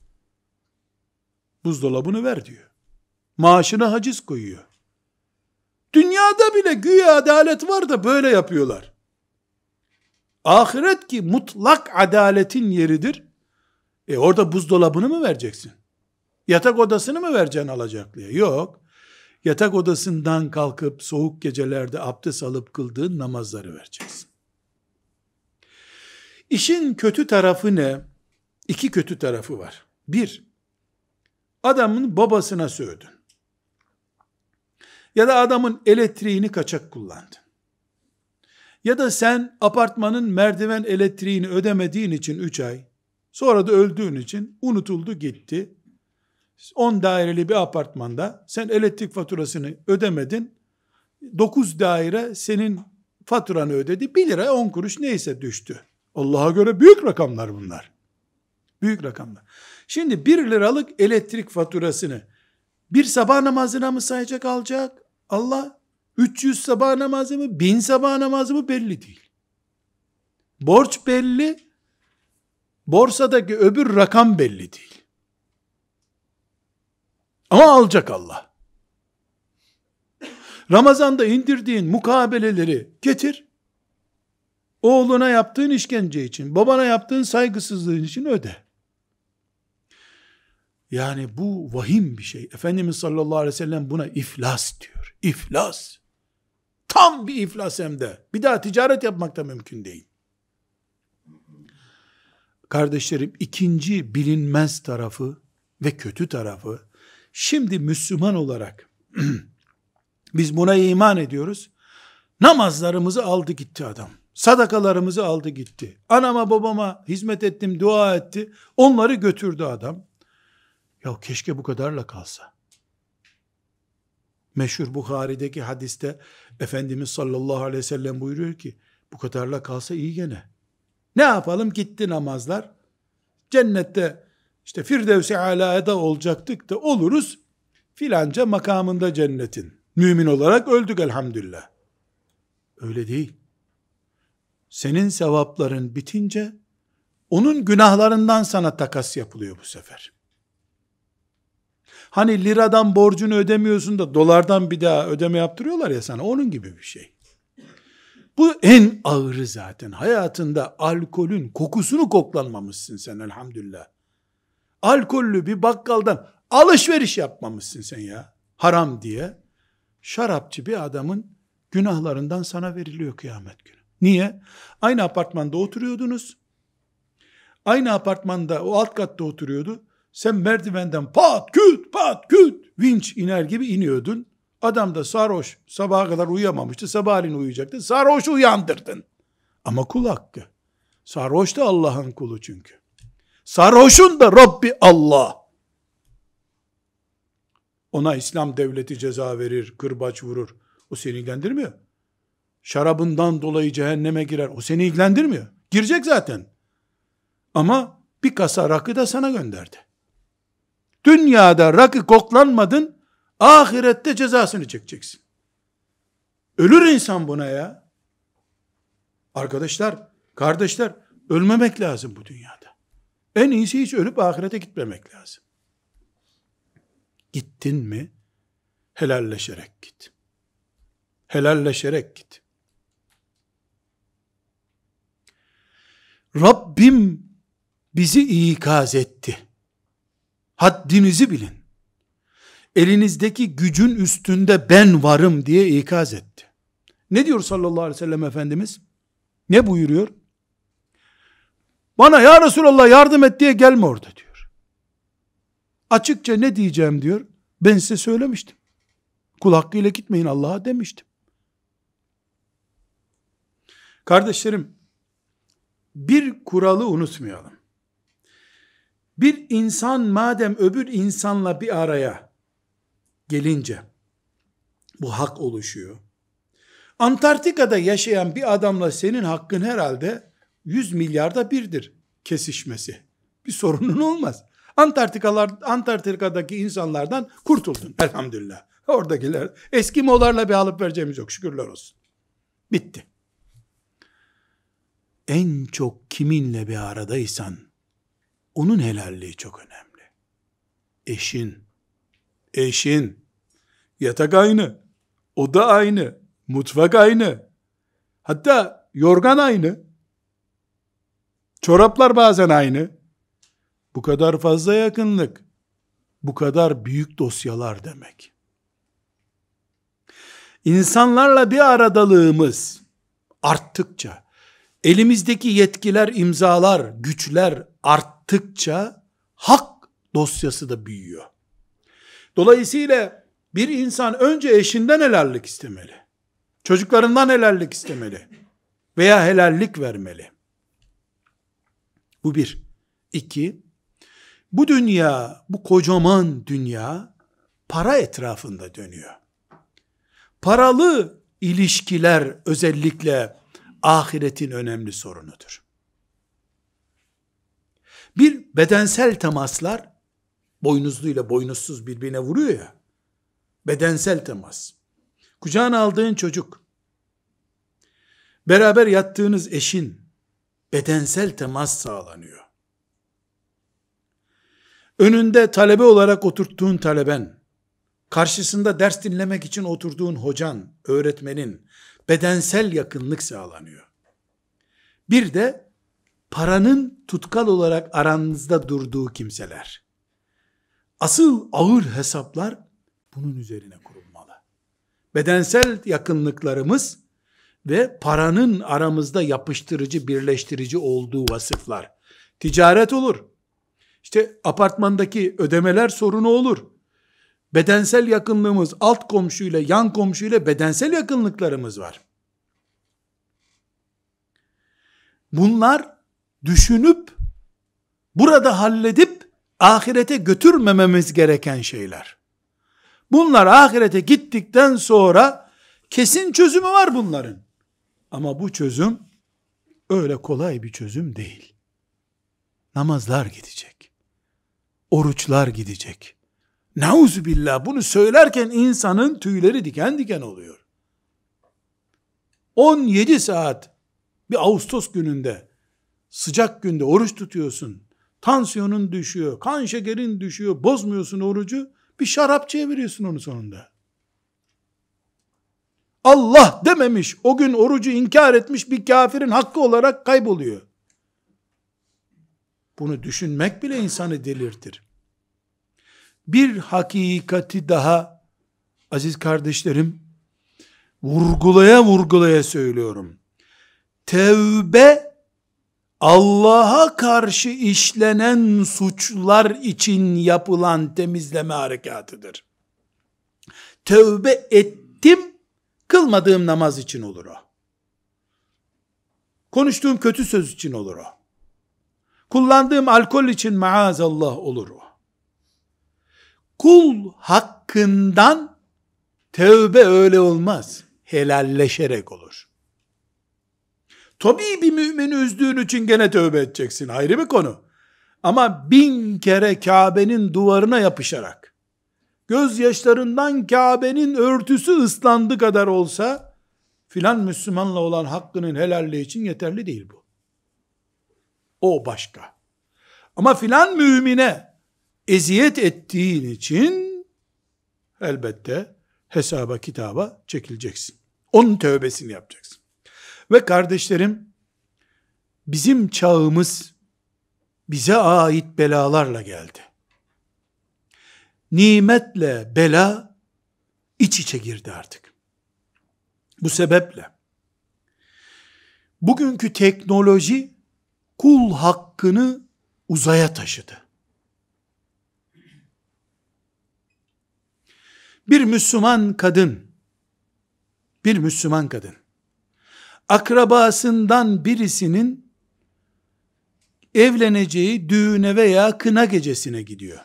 Buzdolabını ver diyor. Maaşına haciz koyuyor. Dünyada bile güya adalet var da böyle yapıyorlar. Ahiret ki mutlak adaletin yeridir. Orada buzdolabını mı vereceksin? Yatak odasını mı vereceksin alacaklıya? Yok. Yatak odasından kalkıp soğuk gecelerde abdest alıp kıldığın namazları vereceksin. İşin kötü tarafı ne? İki kötü tarafı var. Bir, adamın babasına sövdün. Ya da adamın elektriğini kaçak kullandın. Ya da sen apartmanın merdiven elektriğini ödemediğin için 3 ay, sonra da öldüğün için unutuldu gitti. 10 daireli bir apartmanda sen elektrik faturasını ödemedin. 9 daire senin faturanı ödedi. 1 lira 10 kuruş neyse düştü. Allah'a göre büyük rakamlar bunlar. Büyük rakamlar. Şimdi 1 liralık elektrik faturasını bir sabah namazına mı sayacak alacak? Allah 300 sabah namazı mı, 1000 sabah namazı mı belli değil. Borç belli, borsadaki öbür rakam belli değil. Ama alacak Allah. Ramazanda indirdiğin mukabeleleri getir, oğluna yaptığın işkence için, babana yaptığın saygısızlığın için öde. Yani bu vahim bir şey. Efendimiz sallallahu aleyhi ve sellem buna iflas diyor. İflas. Tam bir iflas hem de. Bir daha ticaret yapmak da mümkün değil. Kardeşlerim, ikinci bilinmez tarafı ve kötü tarafı, şimdi Müslüman olarak biz buna iman ediyoruz. Namazlarımızı aldı gitti adam. Sadakalarımızı aldı gitti. Anama babama hizmet ettim, dua etti. Onları götürdü adam. Ya keşke bu kadarla kalsa. Meşhur Buhari'deki hadiste Efendimiz sallallahu aleyhi ve sellem buyuruyor ki, bu kadarla kalsa iyi gene. Ne yapalım? Gitti namazlar. Cennette işte Firdevs-i Alâ'da olacaktık da oluruz. Filanca makamında cennetin. Mümin olarak öldük elhamdülillah. Öyle değil. Senin sevapların bitince onun günahlarından sana takas yapılıyor bu sefer. Hani liradan borcunu ödemiyorsun da dolardan bir daha ödeme yaptırıyorlar ya sana, onun gibi bir şey. Bu en ağırı zaten. Hayatında alkolün kokusunu koklanmamışsın sen elhamdülillah. Alkollü bir bakkaldan alışveriş yapmamışsın sen ya. Haram diye. Şarapçı bir adamın günahlarından sana veriliyor kıyamet günü. Niye? Aynı apartmanda oturuyordunuz. Aynı apartmanda o alt katta oturuyordu. Sen merdivenden pat küt vinç iner gibi iniyordun. Adam da sarhoş, sabaha kadar uyuyamamıştı, sabahleyin uyuyacaktı. Sarhoşu uyandırdın. Ama kul hakkı. Sarhoş da Allah'ın kulu çünkü. Sarhoşun da Rabbi Allah. Ona İslam devleti ceza verir, kırbaç vurur. O seni ilgilendirmiyor. Şarabından dolayı cehenneme girer. O seni ilgilendirmiyor. Girecek zaten. Ama bir kasa rakı da sana gönderdi. Dünyada rakı koklanmadın, ahirette cezasını çekeceksin. Ölür insan buna ya. Arkadaşlar, kardeşler, ölmemek lazım bu dünyada. En iyisi hiç ölüp ahirete gitmemek lazım. Gittin mi, helalleşerek git. Helalleşerek git. Rabbim bizi ikaz etti. Haddinizi bilin. Elinizdeki gücün üstünde ben varım diye ikaz etti. Ne diyor sallallahu aleyhi ve sellem Efendimiz? Ne buyuruyor? Bana ya Resulallah yardım et diye gelme orada diyor. Açıkça ne diyeceğim diyor. Ben size söylemiştim. Kul hakkıyla gitmeyin Allah'a demiştim. Kardeşlerim, bir kuralı unutmayalım. Bir insan madem öbür insanla bir araya gelince bu hak oluşuyor. Antarktika'da yaşayan bir adamla senin hakkın herhalde 100 milyarda birdir kesişmesi. Bir sorunun olmaz. Antarktika'daki insanlardan kurtuldun elhamdülillah. Oradakiler Eskimolarla bir alıp vereceğimiz yok, şükürler olsun. Bitti. En çok kiminle bir aradaysan onun helalliği çok önemli. Eşin, yatak aynı, oda aynı, mutfak aynı, hatta yorgan aynı, çoraplar bazen aynı. Bu kadar fazla yakınlık, bu kadar büyük dosyalar demek. İnsanlarla bir aradalığımız arttıkça, elimizdeki yetkiler, imzalar, güçler arttıkça hak dosyası da büyüyor. Dolayısıyla bir insan önce eşinden helallik istemeli. Çocuklarından helallik istemeli. Veya helallik vermeli. Bu bir. İki, bu dünya, bu kocaman dünya para etrafında dönüyor. Paralı ilişkiler özellikle ahiretin önemli sorunudur. Bir bedensel temaslar, boynuzluyla boynuzsuz birbirine vuruyor ya, bedensel temas. Kucağına aldığın çocuk, beraber yattığınız eşin, bedensel temas sağlanıyor. Önünde talebe olarak oturttuğun taleben, karşısında ders dinlemek için oturduğun hocan, öğretmenin, bedensel yakınlık sağlanıyor. Bir de paranın tutkal olarak aranızda durduğu kimseler. Asıl ağır hesaplar bunun üzerine kurulmalı. Bedensel yakınlıklarımız ve paranın aramızda yapıştırıcı, birleştirici olduğu vasıflar. Ticaret olur. İşte apartmandaki ödemeler sorunu olur. Bedensel yakınlığımız, alt komşuyla, yan komşuyla bedensel yakınlıklarımız var. Bunlar düşünüp, burada halledip, ahirete götürmememiz gereken şeyler. Bunlar ahirete gittikten sonra, kesin çözümü var bunların. Ama bu çözüm, öyle kolay bir çözüm değil. Namazlar gidecek. Oruçlar gidecek. Nauzubillah, bunu söylerken insanın tüyleri diken diken oluyor. 17 saat bir Ağustos gününde, sıcak günde oruç tutuyorsun. Tansiyonun düşüyor, kan şekerin düşüyor, bozmuyorsun orucu, bir şarapçıya veriyorsun onu sonunda. Allah dememiş, o gün orucu inkar etmiş bir kafirin hakkı olarak kayboluyor. Bunu düşünmek bile insanı delirtir. Bir hakikati daha, aziz kardeşlerim, vurgulaya vurgulaya söylüyorum. Tevbe, Allah'a karşı işlenen suçlar için yapılan temizleme harekatıdır. tövbe ettim, kılmadığım namaz için olur o. Konuştuğum kötü söz için olur o. Kullandığım alkol için maazallah olur o. Kul hakkından tövbe öyle olmaz. Helalleşerek olur. Tabii bir mümini üzdüğün için gene tövbe edeceksin. Ayrı bir konu. Ama 1000 kere Kabe'nin duvarına yapışarak, gözyaşlarından Kabe'nin örtüsü ıslandı kadar olsa, filan Müslümanla olan hakkının helalliği için yeterli değil bu. O başka. Ama filan mümine eziyet ettiğin için elbette hesaba kitaba çekileceksin. Onun tövbesini yapacaksın. Ve kardeşlerim, bizim çağımız bize ait belalarla geldi. Nimetle bela iç içe girdi artık. Bu sebeple bugünkü teknoloji kul hakkını uzaya taşıdı. Bir Müslüman kadın akrabasından birisinin evleneceği düğüne veya kına gecesine gidiyor.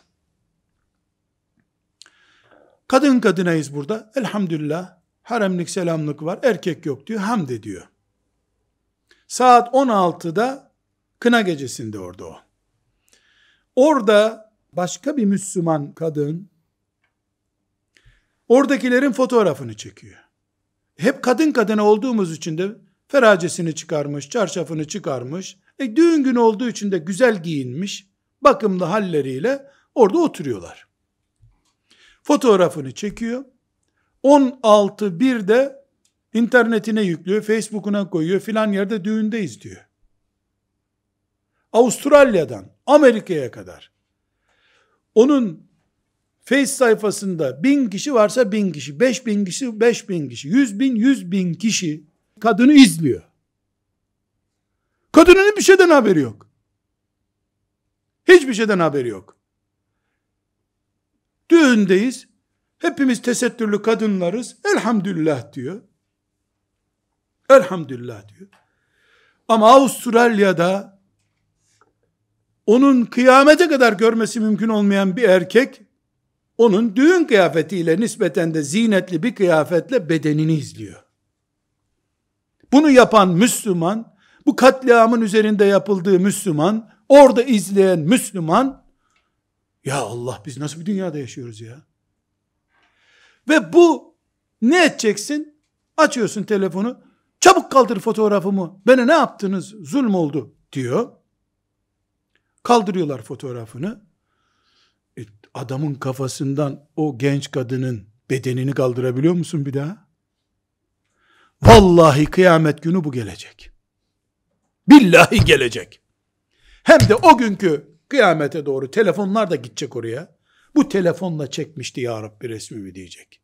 Kadın kadınayız burada. Elhamdülillah haremlik selamlık var. Erkek yok diyor. Hamd ediyor. Saat 16'da kına gecesinde orada o. Orada başka bir Müslüman kadın oradakilerin fotoğrafını çekiyor. Hep kadın kadına olduğumuz için de feracesini çıkarmış, çarşafını çıkarmış. Düğün günü olduğu için de güzel giyinmiş, bakımlı halleriyle orada oturuyorlar. Fotoğrafını çekiyor. 16.1'de internetine yüklüyor, Facebook'una koyuyor, filan yerde düğündeyiz diyor. Avustralya'dan Amerika'ya kadar. Onun Face sayfasında 1000 kişi varsa 1000 kişi, 5000 kişi 5000 kişi, 100.000 kişi kadını izliyor. Kadının bir şeyden haberi yok. Hiçbir şeyden haberi yok. Düğündeyiz. Hepimiz tesettürlü kadınlarız. Elhamdülillah diyor. Elhamdülillah diyor. Ama Avustralya'da onun kıyamete kadar görmesi mümkün olmayan bir erkek, onun düğün kıyafetiyle nispeten de zinetli bir kıyafetle bedenini izliyor. Bunu yapan Müslüman, bu katliamın üzerinde yapıldığı Müslüman, orada izleyen Müslüman, ya Allah biz nasıl bir dünyada yaşıyoruz ya? Ve bu ne edeceksin? Açıyorsun telefonu, çabuk kaldır fotoğrafımı, bana ne yaptınız, zulm oldu diyor. Kaldırıyorlar fotoğrafını. Adamın kafasından o genç kadının bedenini kaldırabiliyor musun bir daha? Vallahi kıyamet günü bu gelecek. Billahi gelecek. Hem de o günkü kıyamete doğru telefonlar da gidecek oraya. Bu telefonla çekmişti ya Rabbi resmimi diyecek.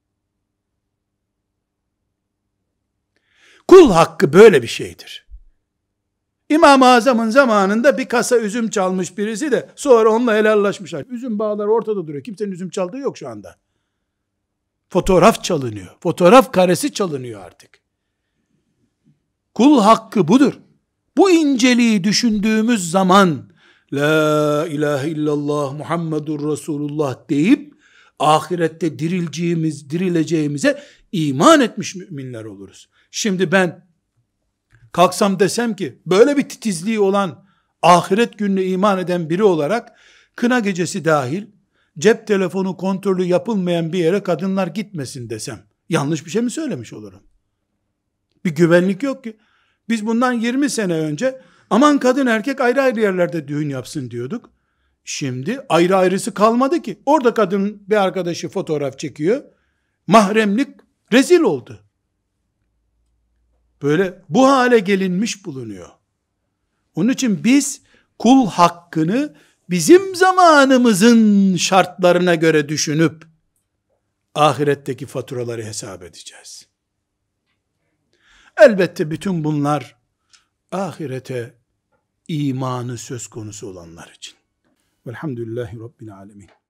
Kul hakkı böyle bir şeydir. İmam-ı Azam'ın zamanında bir kasa üzüm çalmış birisi de sonra onunla helallaşmışlar. Üzüm bağları ortada duruyor. Kimsenin üzüm çaldığı yok şu anda. Fotoğraf çalınıyor. Fotoğraf karesi çalınıyor artık. Kul hakkı budur. Bu inceliği düşündüğümüz zaman La ilahe illallah Muhammedur Resulullah deyip ahirette dirileceğimize iman etmiş müminler oluruz. Şimdi ben kalksam desem ki böyle bir titizliği olan ahiret gününe iman eden biri olarak kına gecesi dahil cep telefonu kontrolü yapılmayan bir yere kadınlar gitmesin desem yanlış bir şey mi söylemiş olurum? Bir güvenlik yok ki. Biz bundan 20 sene önce aman kadın erkek ayrı ayrı yerlerde düğün yapsın diyorduk. Şimdi ayrı ayrısı kalmadı ki. Orada kadın bir arkadaşı fotoğraf çekiyor. Mahremlik rezil oldu. Böyle bu hale gelinmiş bulunuyor. Onun için biz kul hakkını bizim zamanımızın şartlarına göre düşünüp ahiretteki faturaları hesap edeceğiz. Elbette bütün bunlar ahirete imanı söz konusu olanlar için. Velhamdülillahi Rabbil alemin.